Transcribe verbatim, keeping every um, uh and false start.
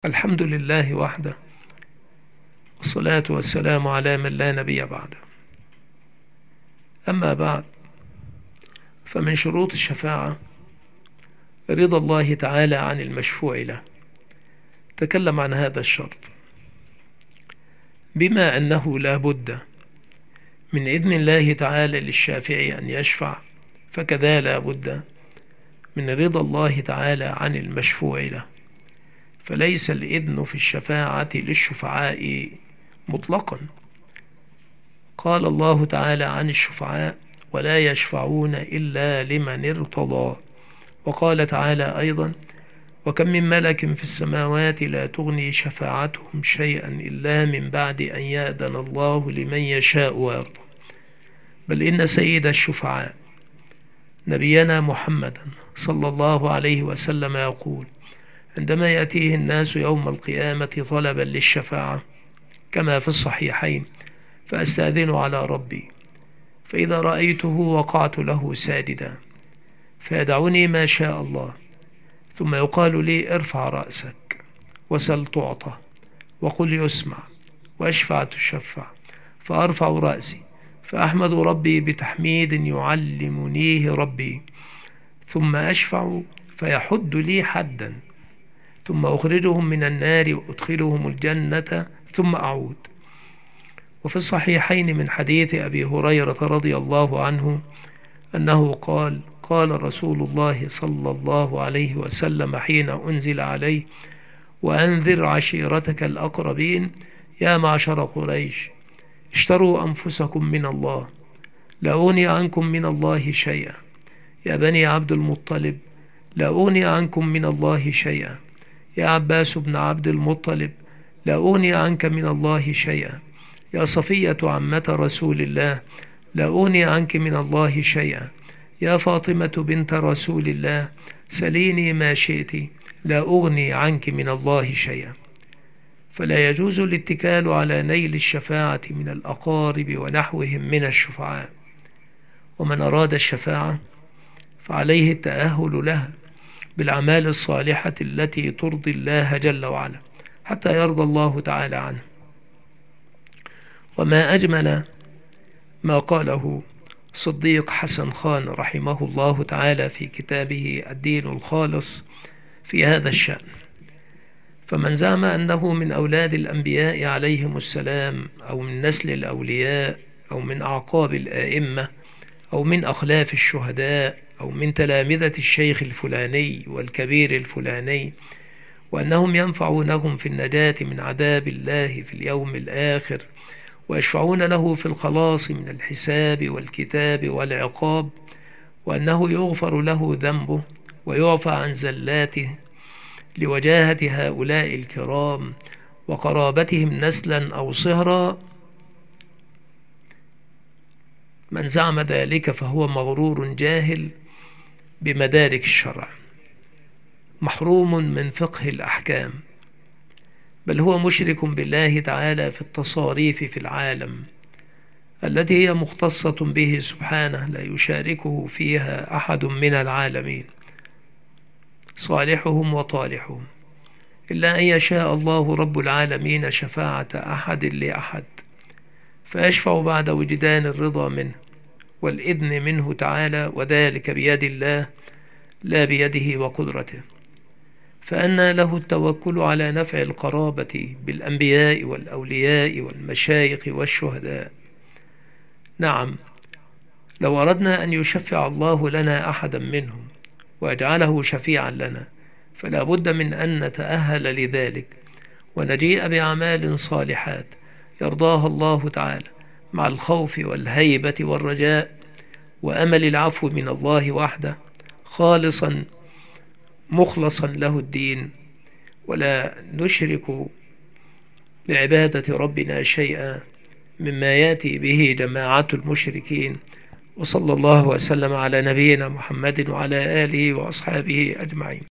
الحمد لله وحده، والصلاة والسلام على من لا نبي بعده. أما بعد، فمن شروط الشفاعة رضا الله تعالى عن المشفوع له. تكلم عن هذا الشرط بما أنه لا بد من إذن الله تعالى للشافع أن يشفع، فكذا لا بد من رضا الله تعالى عن المشفوع له. فليس الإذن في الشفاعة للشفعاء مطلقا. قال الله تعالى عن الشفعاء: ولا يشفعون إلا لمن ارتضى. وقال تعالى أيضا: وكم من ملك في السماوات لا تغني شفاعتهم شيئا إلا من بعد أن يأذن الله لمن يشاء ويرضى. بل إن سيد الشفعاء نبينا محمدا صلى الله عليه وسلم يقول: عندما يأتيه الناس يوم القيامة طلبا للشفاعة كما في الصحيحين: فأستأذن على ربي، فإذا رأيته وقعت له ساجدا، فيدعني ما شاء الله، ثم يقال لي: ارفع رأسك وسل تعطى، وقل يسمع، واشفع تشفع. فأرفع رأسي فأحمد ربي بتحميد يعلمنيه ربي، ثم أشفع فيحد لي حدا، ثم أخرجهم من النار وأدخلهم الجنة، ثم أعود. وفي الصحيحين من حديث أبي هريرة رضي الله عنه أنه قال: قال رسول الله صلى الله عليه وسلم حين أنزل عليه: وأنذر عشيرتك الأقربين، يا معشر قريش اشتروا أنفسكم من الله، لا أغني عنكم من الله شيئا. يا بني عبد المطلب لا أغني عنكم من الله شيئا. يا عباس بن عبد المطلب لا أغني عنك من الله شيئا. يا صفية عمة رسول الله لا أغني عنك من الله شيئا. يا فاطمة بنت رسول الله سليني ما شئت لا أغني عنك من الله شيئا. فلا يجوز الاتكال على نيل الشفاعة من الأقارب ونحوهم من الشفعاء. ومن أراد الشفاعة فعليه التأهل لها بالأعمال الصالحة التي ترضي الله جل وعلا حتى يرضى الله تعالى عنه. وما أجمل ما قاله صديق حسن خان رحمه الله تعالى في كتابه الدين الخالص في هذا الشأن: فمن زعم أنه من أولاد الأنبياء عليهم السلام، أو من نسل الأولياء، أو من أعقاب الآئمة، أو من أخلاف الشهداء، أو من تلامذة الشيخ الفلاني والكبير الفلاني، وأنهم ينفعونهم في النجاة من عذاب الله في اليوم الآخر، ويشفعون له في الخلاص من الحساب والكتاب والعقاب، وأنه يغفر له ذنبه ويعفى عن زلاته لوجاهة هؤلاء الكرام وقرابتهم نسلا أو صهرا، من زعم ذلك فهو مغرور جاهل بمدارك الشرع، محروم من فقه الأحكام، بل هو مشرك بالله تعالى في التصاريف في العالم التي هي مختصة به سبحانه، لا يشاركه فيها أحد من العالمين صالحهم وطالحهم، إلا أن يشاء الله رب العالمين شفاعة أحد لأحد، فيشفع بعد وجدان الرضا منه والإذن منه تعالى، وذلك بيد الله لا بيده وقدرته. فأنى له التوكل على نفع القرابة بالأنبياء والأولياء والمشايخ والشهداء؟ نعم، لو أردنا أن يشفع الله لنا أحدا منهم ويجعله شفيعا لنا، فلا بد من أن نتأهل لذلك ونجيء بأعمال صالحات يرضاها الله تعالى، مع الخوف والهيبة والرجاء وأمل العفو من الله وحده، خالصا مخلصا له الدين، ولا نشرك بعبادة ربنا شيئا مما يأتي به جماعة المشركين. وصلى الله وسلم على نبينا محمد وعلى آله وأصحابه أجمعين.